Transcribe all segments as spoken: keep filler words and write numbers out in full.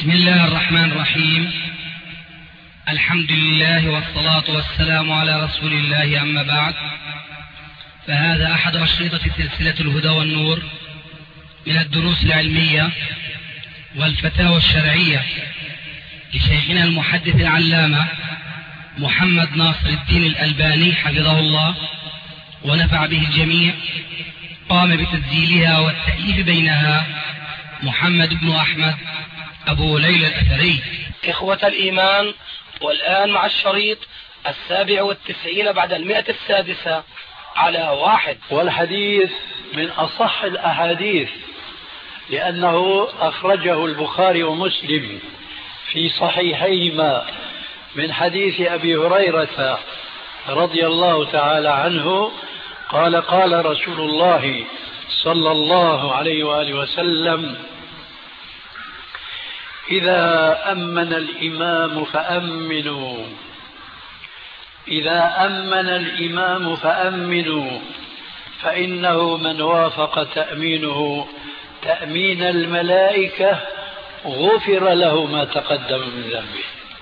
بسم الله الرحمن الرحيم. الحمد لله والصلاة والسلام على رسول الله، أما بعد، فهذا أحد أشرطة سلسلة الهدى والنور من الدروس العلمية والفتاوى الشرعية لشيخنا المحدث العلامة محمد ناصر الدين الألباني حفظه الله ونفع به الجميع. قام بتسجيلها والتأليف بينها محمد بن أحمد أبو ليلى الأثري. إخوة الإيمان، والآن مع الشريط السابع والتسعين بعد المئة السادسة على واحد. والحديث من أصح الأحاديث لأنه أخرجه البخاري ومسلم في صحيحيهما من حديث أبي هريرة رضي الله تعالى عنه قال: قال رسول الله صلى الله عليه وآله وسلم: إذا أمن الإمام فأمنوا إذا أمن الإمام فأمنوا فإنه من وافق تأمينه تأمين الملائكة غفر له ما تقدم من ذنبه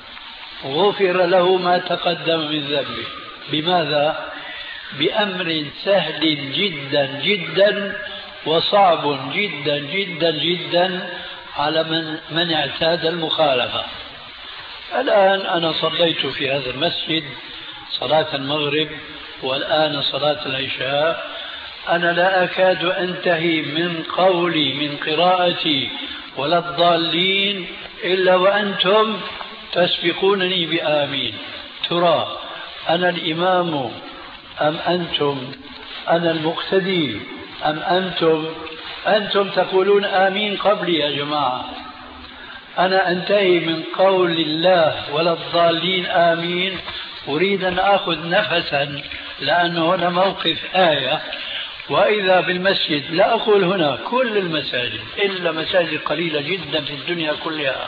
غفر له ما تقدم من ذنبه بماذا؟ بأمر سهل جدا جدا وصعب جدا جدا جدا على من, من اعتاد المخالفة. الآن أنا صليت في هذا المسجد صلاة المغرب والآن صلاة العشاء، أنا لا أكاد أنتهي من قولي من قراءتي ولا الضالين إلا وأنتم تسبقونني بآمين. ترى أنا الإمام أم أنتم؟ أنا المقتدي أم أنتم؟ أنتم تقولون آمين قبلي يا جماعة. أنا أنتهي من قول الله ولا الضالين آمين، أريد أن أخذ نفسا لأنه هنا موقف آية، وإذا بالمسجد لا أقول هنا كل المساجد إلا مساجد قليلة جدا في الدنيا كلها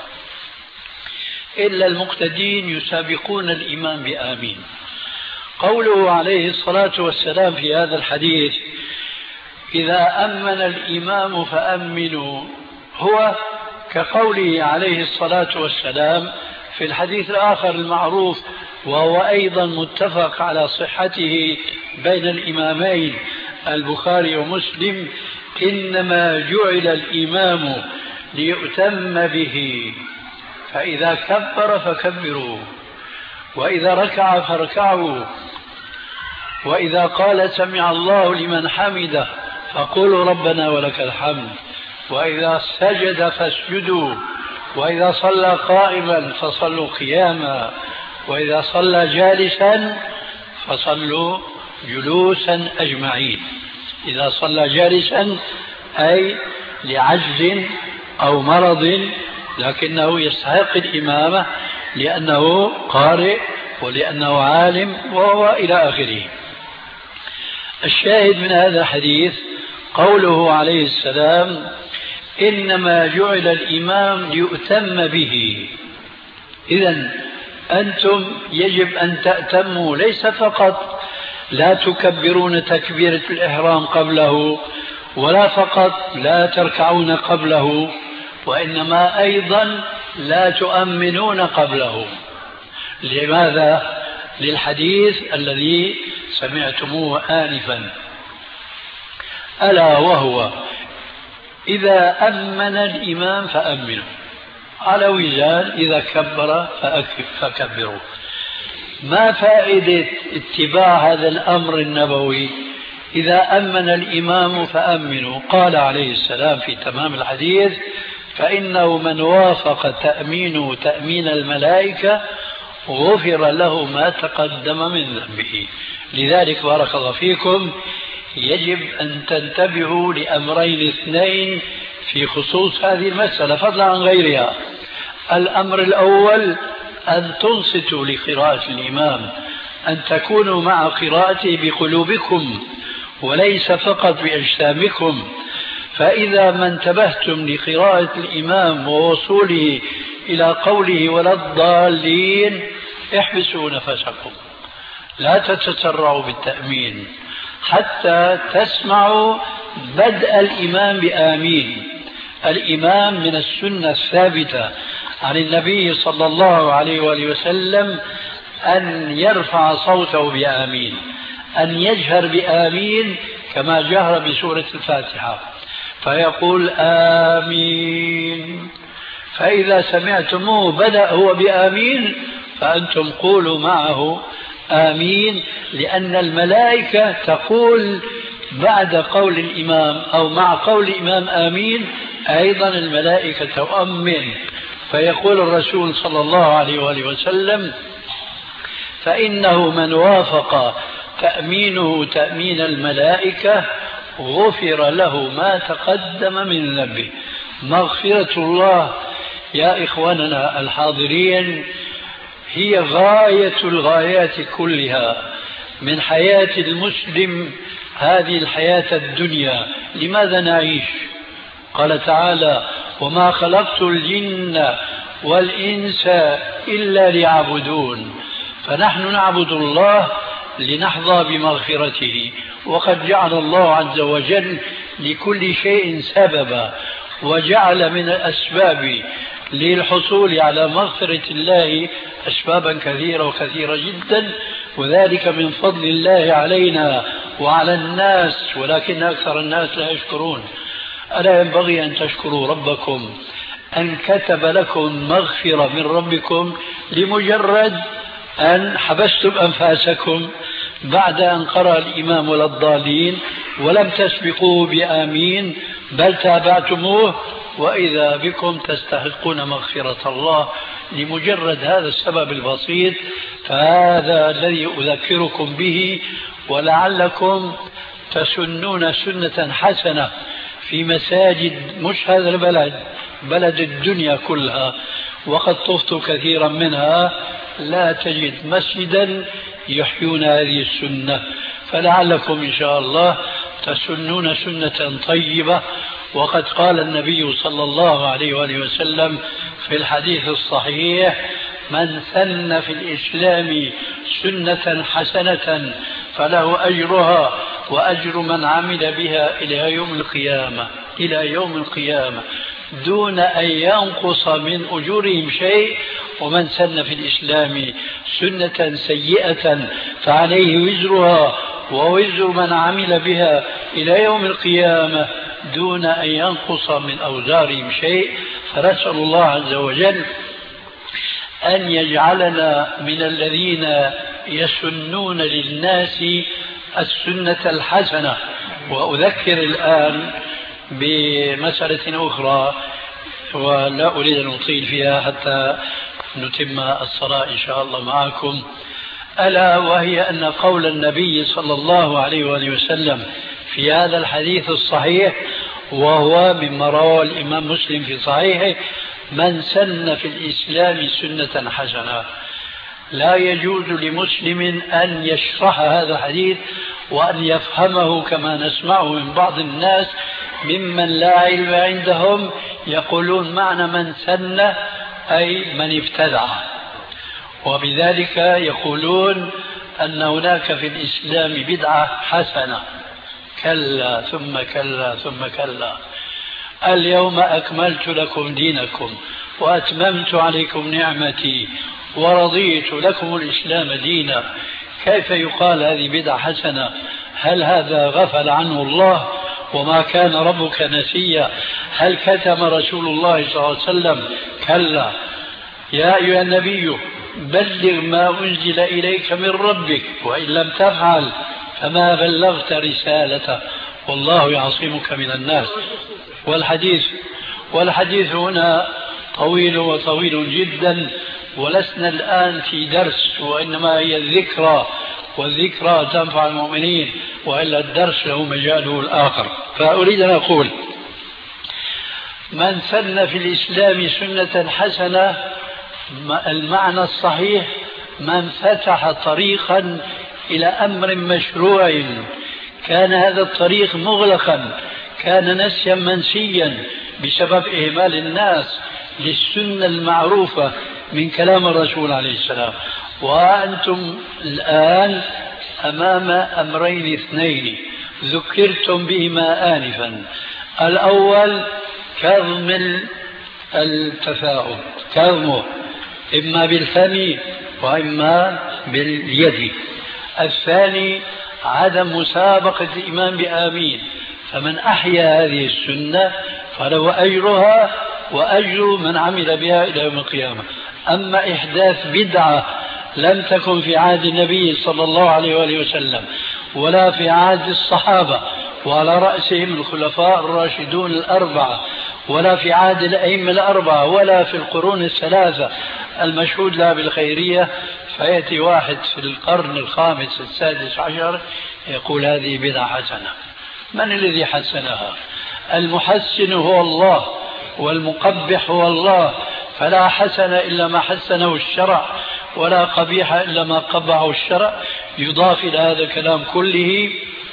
إلا المقتدين يسابقون الإمام بآمين. قوله عليه الصلاة والسلام في هذا الحديث: إذا أمن الإمام فأمنوا، هو كقوله عليه الصلاة والسلام في الحديث الآخر المعروف وهو أيضا متفق على صحته بين الإمامين البخاري ومسلم: إنما جعل الإمام ليؤتم به، فإذا كبر فكبروا، وإذا ركع فاركعوا، وإذا قال سمع الله لمن حمده فقولوا ربنا ولك الحمد، وإذا سجد فاسجدوا، وإذا صلى قائما فصلوا قياما، وإذا صلى جالسا فصلوا جلوسا أجمعين. إذا صلى جالسا أي لعجز أو مرض لكنه يستحق الإمامة لأنه قارئ ولأنه عالم وهو إلى آخره. الشاهد من هذا الحديث قوله عليه السلام: إنما جعل الإمام ليؤتم به. إذن أنتم يجب أن تأتموا، ليس فقط لا تكبرون تكبيرة الإحرام قبله، ولا فقط لا تركعون قبله، وإنما أيضا لا تؤمنون قبله. لماذا؟ للحديث الذي سمعتموه آنفا، ألا وهو: إذا أمن الإمام فأمنوا، على وزان إذا كبر فكبروا. ما فائدة اتباع هذا الأمر النبوي؟ إذا أمن الإمام فأمنوا. قال عليه السلام في تمام الحديث: فإنه من وافق تأمينه تأمين الملائكة غفر له ما تقدم من ذنبه. لذلك بارك الله فيكم يجب أن تنتبهوا لأمرين اثنين في خصوص هذه المسألة فضلا عن غيرها. الأمر الأول أن تنصتوا لقراءة الإمام، أن تكونوا مع قراءته بقلوبكم وليس فقط بأجسامكم. فإذا ما انتبهتم لقراءة الإمام ووصوله إلى قوله ولا الضالين احبسوا نفسكم، لا تتسرعوا بالتأمين حتى تسمعوا بدء الإمام بآمين. الإمام من السنة الثابتة عن النبي صلى الله عليه وآله وسلم أن يرفع صوته بآمين، أن يجهر بآمين كما جهر بسورة الفاتحة، فيقول آمين. فإذا سمعتموه بدأ هو بآمين فأنتم قولوا معه آمين، لأن الملائكة تقول بعد قول الإمام أو مع قول الإمام آمين أيضا الملائكة تؤمن. فيقول الرسول صلى الله عليه وآله وسلم: فإنه من وافق تأمينه تأمين الملائكة غفر له ما تقدم من ذنبه. مغفرة الله يا إخواننا الحاضرين هي غاية الغايات كلها من حياة المسلم، هذه الحياة الدنيا. لماذا نعيش؟ قال تعالى: وما خلقت الجن والإنس إلا ليعبدون. فنحن نعبد الله لنحظى بمغفرته، وقد جعل الله عز وجل لكل شيء سببا، وجعل من الأسباب للحصول على مغفرة الله أسبابا كثيرة وكثيرة جدا، وذلك من فضل الله علينا وعلى الناس، ولكن أكثر الناس لا يشكرون. ألا ينبغي أن تشكروا ربكم أن كتب لكم مغفرة من ربكم لمجرد أن حبستم أنفاسكم بعد أن قرأ الإمام والضالين ولم تسبقوه بآمين، بل تابعتموه، وإذا بكم تستحقون مغفرة الله لمجرد هذا السبب البسيط. فهذا الذي أذكركم به، ولعلكم تسنون سنة حسنة في مساجد مش هذا البلد، بلد الدنيا كلها، وقد طفت كثيرا منها لا تجد مسجدا يحيون هذه السنة، فلعلكم إن شاء الله تسنون سنة طيبة. وقد قال النبي صلى الله عليه وآله وسلم في الحديث الصحيح: من سن في الإسلام سنة حسنة فله أجرها وأجر من عمل بها إلى يوم القيامة، إلى يوم القيامة دون أن ينقص من أجورهم شيء. ومن سن في الإسلام سنة سيئة فعليه وزرها ووزر من عمل بها إلى يوم القيامة دون أن ينقص من أوزارهم شيء. فنسأل الله عز وجل أن يجعلنا من الذين يسنون للناس السنة الحسنة. وأذكر الآن بمسألة أخرى ولا أريد أن أطيل فيها حتى نتم الصلاة إن شاء الله معكم، ألا وهي أن قول النبي صلى الله عليه وآله وسلم في هذا الحديث الصحيح، وهو مما رواه الإمام مسلم في صحيحه: من سن في الإسلام سنة حسنة. لا يجوز لمسلم أن يشرح هذا الحديث وأن يفهمه كما نسمعه من بعض الناس ممن لا علم عندهم، يقولون معنى من سن أي من ابتدع، وبذلك يقولون أن هناك في الإسلام بدعة حسنة. كلا ثم كلا ثم كلا. اليوم أكملت لكم دينكم وأتممت عليكم نعمتي ورضيت لكم الإسلام دينا. كيف يقال هذه بدعة حسنة؟ هل هذا غفل عنه الله وما كان ربك نسيا؟ هل كتم رسول الله صلى الله عليه وسلم؟ كلا. يا أيها النبي بلغ ما أنزل إليك من ربك وإن لم تفعل فما بلغت رسالته والله يعصمك من الناس. والحديث والحديث هنا طويل وطويل جدا، ولسنا الآن في درس، وإنما هي الذكرى، والذكرى تنفع المؤمنين، وإلا الدرس له مجاله الآخر. فأريد أن أقول: من سن في الإسلام سنة حسنة، المعنى الصحيح من فتح طريقا إلى أمر مشروع كان هذا الطريق مغلقا، كان نسيا منسيا بسبب إهمال الناس للسنة المعروفة من كلام الرسول عليه السلام. وأنتم الآن أمام أمرين اثنين ذكرتم بهما آنفا: الأول كظم التفاؤل، كظمه إما بالفم وإما باليد. الثاني عدم مسابقة الإمام بآمين، فمن أحيا هذه السنة فله أجرها وأجر من عمل بها إلى يوم القيامة. أما إحداث بدعة لم تكن في عهد النبي صلى الله عليه وآله وسلم ولا في عهد الصحابة وعلى رأسهم الخلفاء الراشدون الأربعة ولا في عهد الأئمة الأربعة ولا في القرون الثلاثة المشهود لها بالخيرية، فيأتي واحد في القرن الخامس السادس عشر يقول هذه بدعة حسنة. من الذي حسنها؟ المحسن هو الله والمقبح هو الله، فلا حسن إلا ما حسنه الشرع ولا قبيح إلا ما قبحه الشرع. يضاف إلى هذا الكلام كله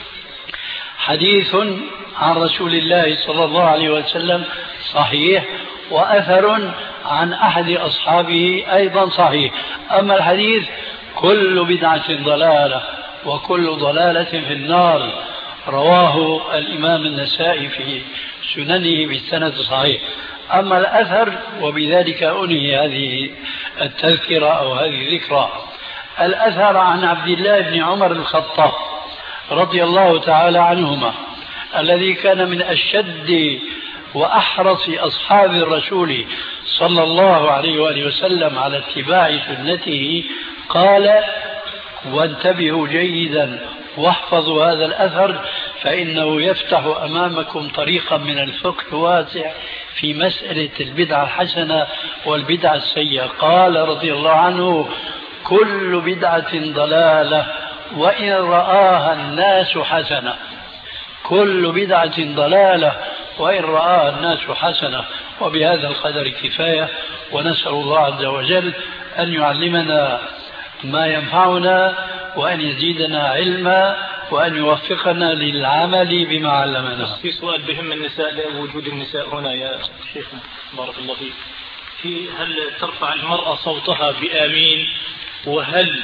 حديث عن رسول الله صلى الله عليه وسلم صحيح، وأثر عن أحد أصحابه أيضا صحيح. أما الحديث كل بدعة ضلالة وكل ضلالة في النار، رواه الإمام النسائي في سننه بالسند الصحيح. أما الأثر وبذلك أنهي هذه التذكرة أو هذه الذكرى. الأثر عن عبد الله بن عمر الخطاب رضي الله تعالى عنهما، الذي كان من أشد وأحرص أصحاب الرسول صلى الله عليه وآله وسلم على اتباع سنته، قال: وانتبهوا جيدا واحفظوا هذا الأثر فإنه يفتح أمامكم طريقا من الفقه الواسع في مسألة البدعة الحسنة والبدعة السيئة. قال رضي الله عنه: كل بدعة ضلالة وإن رآها الناس حسنة. كل بدعة ضلالة وإن رآها الناس حسنة. وبهذا القدر كفاية، ونسأل الله عز وجل أن يعلمنا ما ينفعنا وأن يزيدنا علما وأن يوفقنا للعمل بما علمنا. في سؤال بهم النساء، وجود النساء هنا يا شيخ بارك الله فيك، في هل ترفع المرأة صوتها بآمين؟ وهل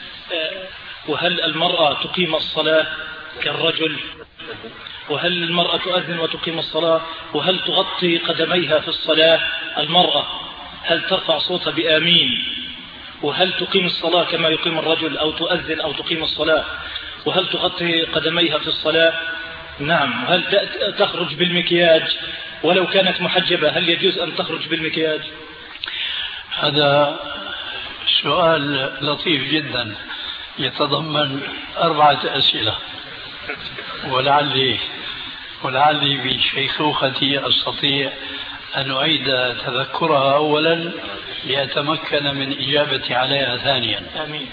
وهل المرأة تقيم الصلاة كالرجل؟ وهل المرأة تؤذن وتقيم الصلاة؟ وهل تغطي قدميها في الصلاة المرأة؟ هل ترفع صوتها بآمين؟ وهل تقيم الصلاة كما يقيم الرجل أو تؤذن أو تقيم الصلاة؟ وهل تغطي قدميها في الصلاة؟ نعم. وهل تخرج بالمكياج ولو كانت محجبة؟ هل يجوز أن تخرج بالمكياج؟ هذا سؤال لطيف جدا يتضمن أربعة أسئلة، ولعلي ولعلي بشيخوختي أستطيع أن أعيد تذكرها أولا لأتمكن من إجابتي عليها ثانيا. آمين.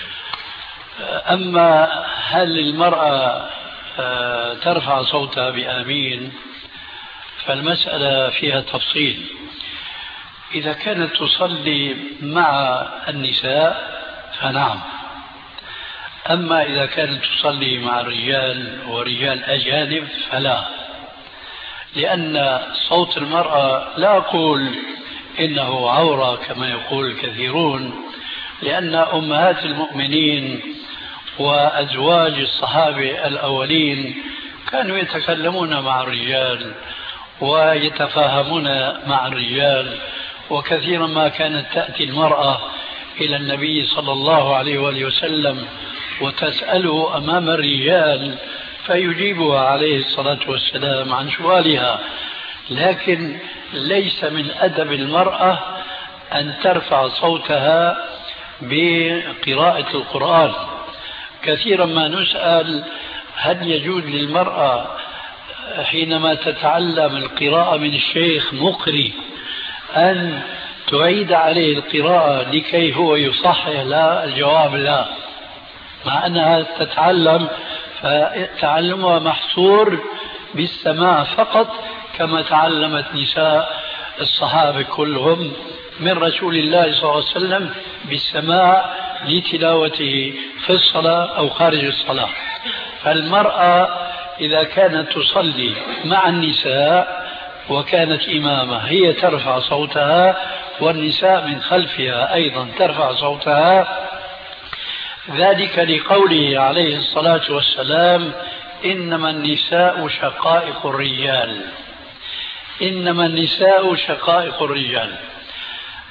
أما هل المرأة ترفع صوتها بآمين، فالمسألة فيها تفصيل. إذا كانت تصلي مع النساء فنعم، أما إذا كانت تصلي مع الرجال ورجال أجانب فلا، لأن صوت المرأة لا أقول إنه عورة كما يقول الكثيرون، لأن أمهات المؤمنين وأزواج الصحابة الأولين كانوا يتكلمون مع الرجال ويتفاهمون مع الرجال، وكثيرا ما كانت تأتي المرأة إلى النبي صلى الله عليه وآله وسلم وتسأله أمام الرجال فيجيبها عليه الصلاة والسلام عن سؤالها. لكن ليس من أدب المرأة أن ترفع صوتها بقراءة القرآن. كثيرا ما نسأل هل يجوز للمرأة حينما تتعلم القراءة من الشيخ مقري أن تعيد عليه القراءة لكي هو يصحح؟ لا، الجواب لا، مع أنها تتعلم فتعلمها محصور بالسماع فقط، كما تعلمت نساء الصحابة كلهم من رسول الله صلى الله عليه وسلم بالسماع لتلاوته في الصلاة أو خارج الصلاة. فالمرأة إذا كانت تصلي مع النساء وكانت إمامة هي ترفع صوتها، والنساء من خلفها أيضا ترفع صوتها، ذلك لقوله عليه الصلاة والسلام: إنما النساء شقائق الرجال. إنما النساء شقائق الرجال.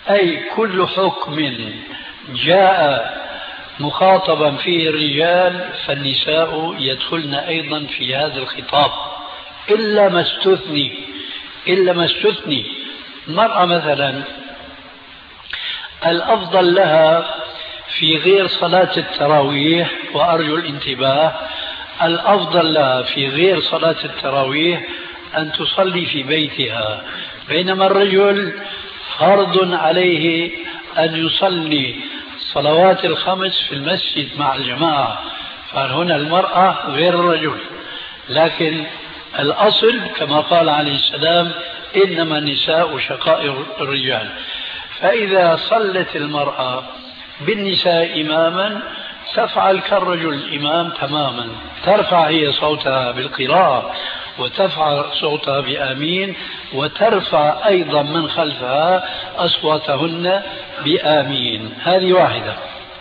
أي كل حكم جاء مخاطبا فيه الرجال فالنساء يدخلن أيضا في هذا الخطاب، إلا ما استثني إلا ما استثني المرأة مثلا الأفضل لها في غير صلاة التراويح، وأرجو الانتباه، الأفضل لها في غير صلاة التراويح أن تصلي في بيتها، بينما الرجل فرض عليه أن يصلي الصلوات الخمس في المسجد مع الجماعة، فهنا المرأة غير الرجل. لكن الأصل كما قال عليه السلام إنما النساء شقائق الرجال، فإذا صلت المرأة بالنساء إماما تفعل كالرجل الإمام تماما، ترفع هي صوتها بالقراءة وترفع صوتها بآمين، وترفع أيضا من خلفها أصواتهن بآمين. هذه واحدة.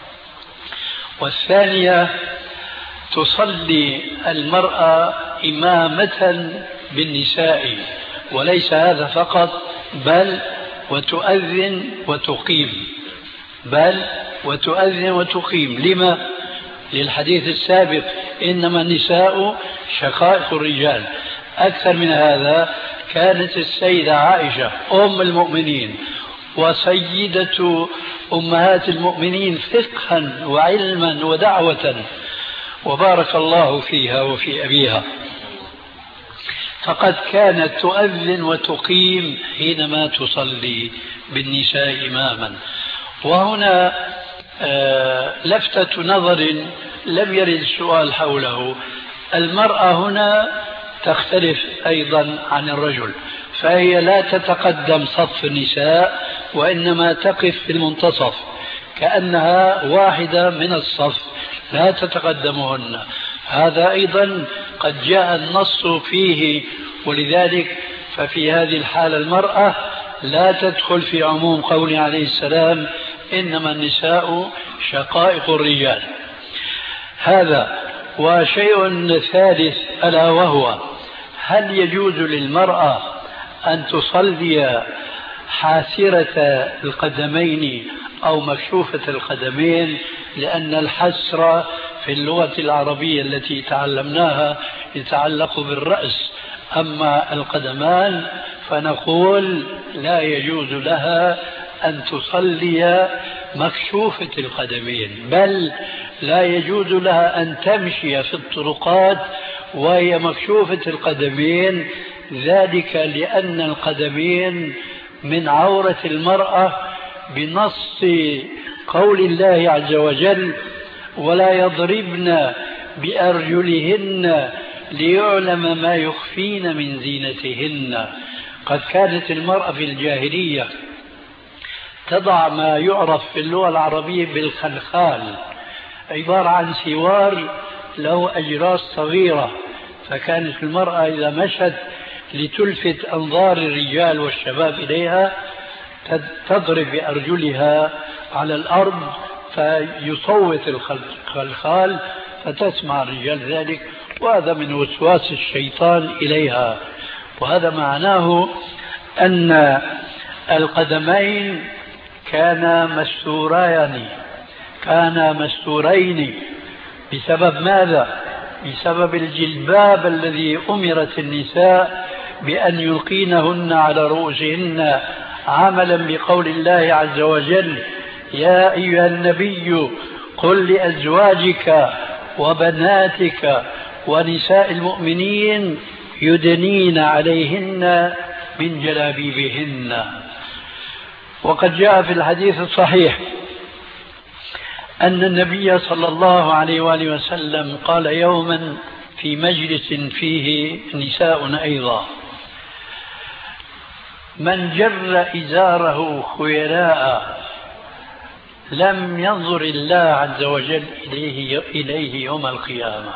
والثانية تصلي المرأة إمامة بالنساء، وليس هذا فقط، بل وتؤذن وتقيم، بل وتؤذن وتقيم. لما؟ للحديث السابق إنما النساء شقائق الرجال. أكثر من هذا، كانت السيدة عائشة أم المؤمنين وسيدة أمهات المؤمنين فقها وعلما ودعوة، وبارك الله فيها وفي أبيها، فقد كانت تؤذن وتقيم حينما تصلي بالنساء إماما. وهنا آه لفتة نظر لم يرد السؤال حوله، المرأة هنا تختلف أيضا عن الرجل، فهي لا تتقدم صف النساء وإنما تقف في المنتصف كأنها واحدة من الصف، لا تتقدمهن. هذا أيضا قد جاء النص فيه، ولذلك ففي هذه الحالة المرأة لا تدخل في عموم قوله عليه السلام إنما النساء شقائق الرجال. هذا. وشيء ثالث ألا وهو هل يجوز للمرأة أن تصلي حاسرة القدمين أو مكشوفة القدمين؟ لأن الحسر في اللغة العربية التي تعلمناها يتعلق بالرأس، أما القدمان فنقول لا يجوز لها أن تصلي مكشوفة القدمين، بل لا يجوز لها أن تمشي في الطرقات وهي مكشوفة القدمين، ذلك لأن القدمين من عورة المرأة بنص قول الله عز وجل ولا يضربن بأرجلهن ليعلم ما يخفين من زينتهن. قد كانت المرأة في الجاهلية تضع ما يعرف في اللغة العربية بالخلخال، عبارة عن سوار له أجراس صغيرة، فكانت المرأة إذا مشت لتلفت أنظار الرجال والشباب إليها تضرب بأرجلها على الأرض فيصوت الخلخال فتسمع الرجال ذلك، وهذا من وسواس الشيطان إليها. وهذا معناه أن القدمين كانا مستورين كانا مستورين بسبب ماذا؟ بسبب الجلباب الذي أمرت النساء بأن يلقينهن على رؤوسهن، عملا بقول الله عز وجل يا أيها النبي قل لأزواجك وبناتك ونساء المؤمنين يدنين عليهن من جلابيبهن. وقد جاء في الحديث الصحيح أن النبي صلى الله عليه وآله وسلم قال يوما في مجلس فيه نساء أيضا من جر إزاره خيلاء لم ينظر الله عز وجل إليه, إليه يوم القيامة.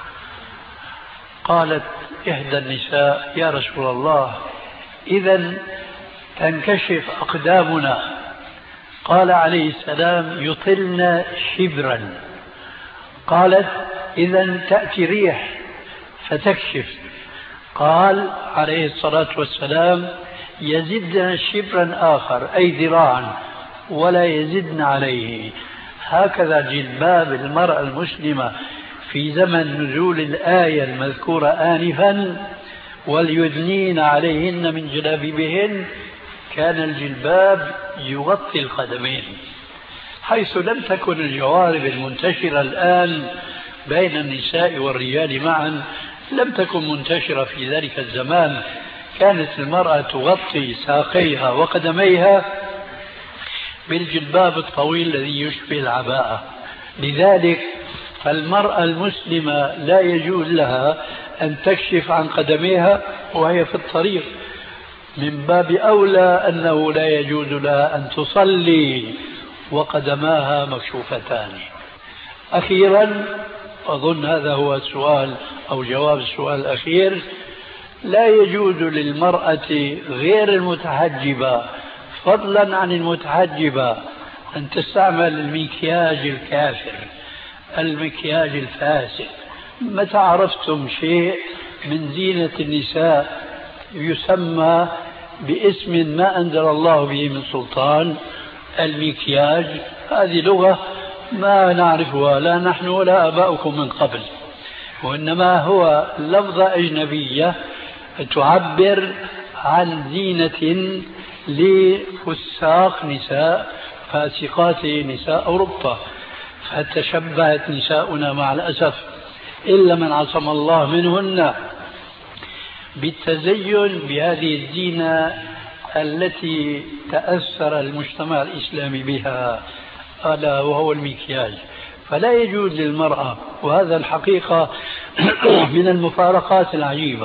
قالت إحدى النساء يا رسول الله إذن تنكشف أقدامنا؟ قال عليه السلام يطلن شبرا. قالت إذن تأتي ريح فتكشف. قال عليه الصلاة والسلام يزدن شبرا آخر أي ذراعا ولا يزدن عليه. هكذا جلباب المرأة المسلمة في زمن نزول الآية المذكورة آنفا وليدنين عليهن من جلابيبهن، كان الجلباب يغطي القدمين، حيث لم تكن الجوارب المنتشرة الآن بين النساء والرجال معا لم تكن منتشرة في ذلك الزمان. كانت المرأة تغطي ساقيها وقدميها بالجلباب الطويل الذي يشبه العباءة. لذلك فالمرأة المسلمة لا يجوز لها أن تكشف عن قدميها وهي في الطريق، من باب أولى أنه لا يجوز لها أن تصلي وقدماها مكشوفتان. أخيرا أظن هذا هو السؤال أو جواب السؤال الأخير، لا يجوز للمرأة غير المتحجبة فضلا عن المتحجبة أن تستعمل المكياج الكافر، المكياج الفاسد. متى عرفتم شيء من زينة النساء يسمى باسم ما أنزل الله به من سلطان؟ المكياج هذه لغة ما نعرفها لا نحن ولا آباؤكم من قبل، وإنما هو لفظة أجنبية تعبر عن زينة لفساق نساء فاسقات نساء أوروبا. فتشبهت نساؤنا مع الأسف إلا من عصم الله منهن بالتزين بهذه الزينة التي تأثر المجتمع الإسلامي بها، ألا وهو المكياج. فلا يجوز للمرأة، وهذا الحقيقة من المفارقات العجيبة،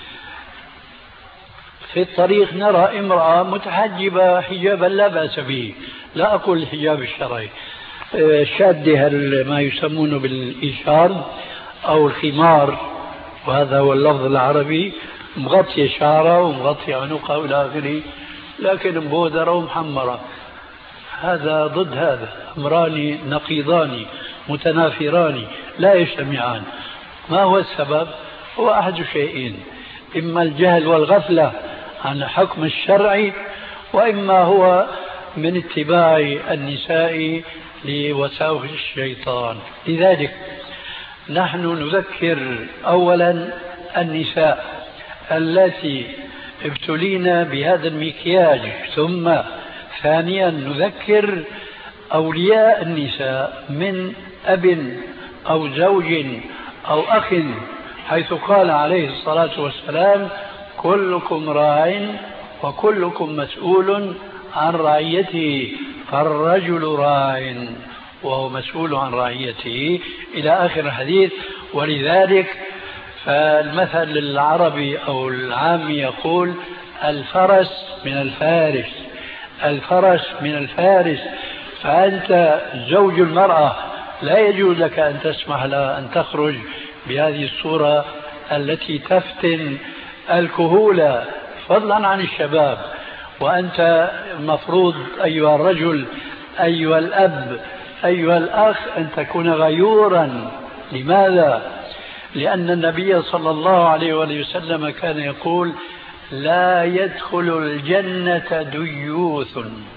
في الطريق نرى امرأة متحجبة حجابا لا بأس به، لا أقول الحجاب الشرعي، شادها ما يسمونه بالإشار أو الخمار، وهذا هو اللفظ العربي، مغطية شعرها ومغطية عنقها إلى آخره، لكن مبودرة ومحمرة. هذا ضد هذا، أمران نقيضان متنافران لا يجتمعان. ما هو السبب؟ هو أحد شيئين، إما الجهل والغفلة عن حكم الشرع، وإما هو من اتباع النساء لوساوس الشيطان. لذلك نحن نذكر أولا النساء التي ابتلينا بهذا المكياج، ثم ثانيا نذكر أولياء النساء من أب أو زوج أو أخ، حيث قال عليه الصلاة والسلام: كلكم راع وكلكم مسؤول عن رعيته، فالرجل راع وهو مسؤول عن رعيته، إلى آخر الحديث. ولذلك فالمثل العربي أو العام يقول: الفرس من الفارس، الفرس من الفارس. فأنت زوج المرأة لا يجوز لك أن تسمح لها أن تخرج بهذه الصورة التي تفتن الكهولة فضلا عن الشباب. وأنت المفروض أيها الرجل، أيها الأب، أيها الأخ، أن تكون غيورا. لماذا؟ لأن النبي صلى الله عليه وسلم كان يقول: لا يدخل الجنة ديوث.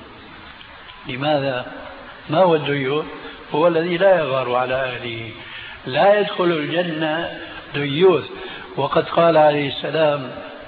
لماذا؟ ما هو الديوث؟ هو الذي لا يغار على أهله. لا يدخل الجنة ديوث. وقد قال عليه السلام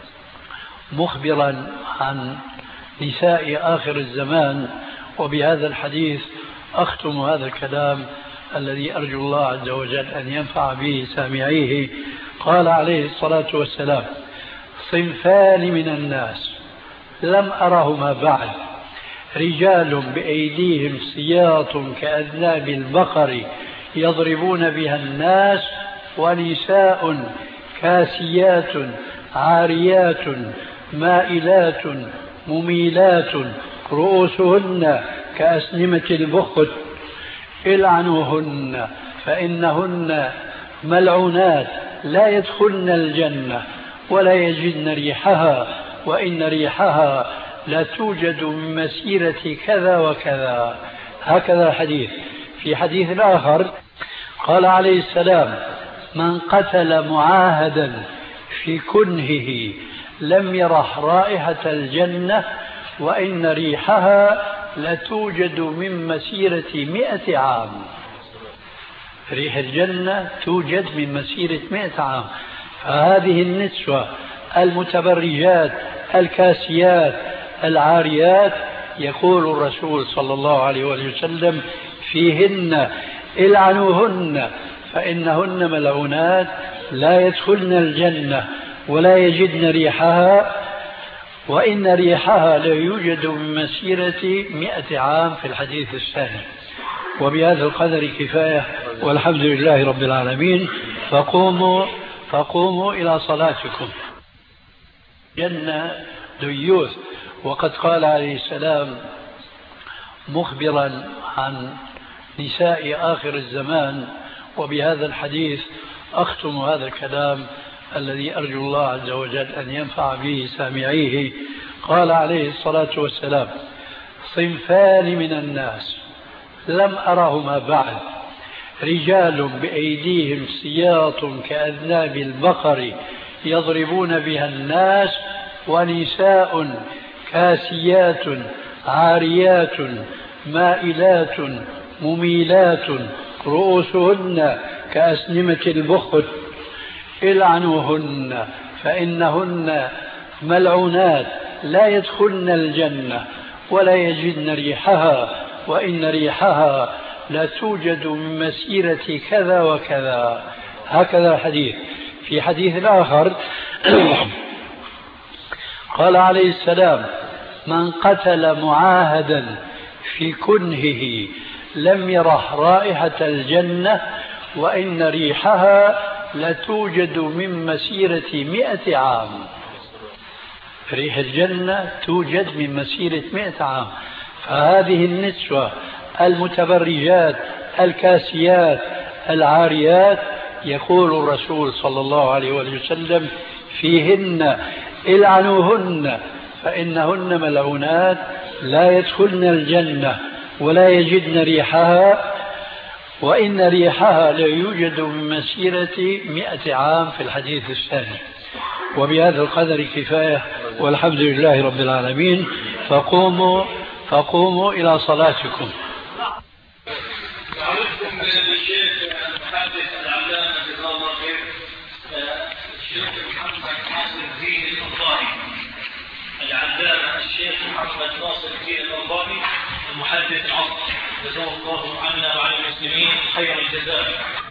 مخبرا عن نساء آخر الزمان، وبهذا الحديث أختم هذا الكلام الذي أرجو الله عز وجل أن ينفع به سامعيه. قال عليه الصلاة والسلام: صنفان من الناس لم أرهما بعد، رجال بأيديهم سياط كأذناب البقر يضربون بها الناس، ونساء كاسيات عاريات مائلات مميلات رؤوسهن كأسنمة البخت، العنوهن فإنهن ملعونات لا يدخلن الجنة ولا يجدن ريحها، وإن ريحها لا توجد من مسيرة كذا وكذا. هكذا الحديث. في حديث آخر قال عليه السلام: من قتل معاهدا في كنهه لم يرح رائحة الجنة وإن ريحها لتوجد من مسيرة مئة عام. ريح الجنة توجد من مسيرة مئة عام. فهذه النسوة المتبرجات الكاسيات العاريات يقول الرسول صلى الله عليه وسلم فيهن العنوهن فإنهن ملعونات لا يدخلن الجنة ولا يجدن ريحها وإن ريحها لا يوجد من مسيرة مئة عام في الحديث الثاني. وبهذا القدر كفاية والحمد لله رب العالمين. فقوموا فقوموا إلى صلاتكم. جنة ديوث. وقد قال عليه السلام مخبرا عن نساء آخر الزمان، وبهذا الحديث أختم هذا الكلام الذي أرجو الله عز وجل أن ينفع به سامعيه. قال عليه الصلاة والسلام صنفان من الناس لم أرهما بعد، رجال بأيديهم سياط كأذناب البقر يضربون بها الناس، ونساء كاسيات عاريات مائلات مميلات رؤوسهن كأسنمة البخت العنوهن فإنهن ملعونات لا يدخلن الجنة ولا يجدن ريحها وإن ريحها لا توجد من مسيرة كذا وكذا. هكذا الحديث. في حديث آخر قال عليه السلام من قتل معاهدا في كنهه لم يرح رائحة الجنة وإن ريحها لتوجد من مسيرة مئة عام. ريح الجنة توجد من مسيرة مئة عام. فهذه النسوة المتبرجات الكاسيات العاريات يقول الرسول صلى الله عليه وسلم فيهن العنوهن فإنهن ملعونات لا يدخلن الجنة ولا يجدن ريحها وإن ريحها لا يوجد من مسيرة مئة عام في الحديث الثاني. وبهذا القدر كفاية والحمد لله رب العالمين. فقوموا فقوموا إلى صلاتكم. أعرفكم بالشيخ المحدث العلامة جزاه الله خير الشيخ محمد ناصر الدين الألباني. العلامة الشيخ محمد ناصر الدين الألباني المحدث العصر جزاه الله عنا وعن المسلمين خير الجزاء.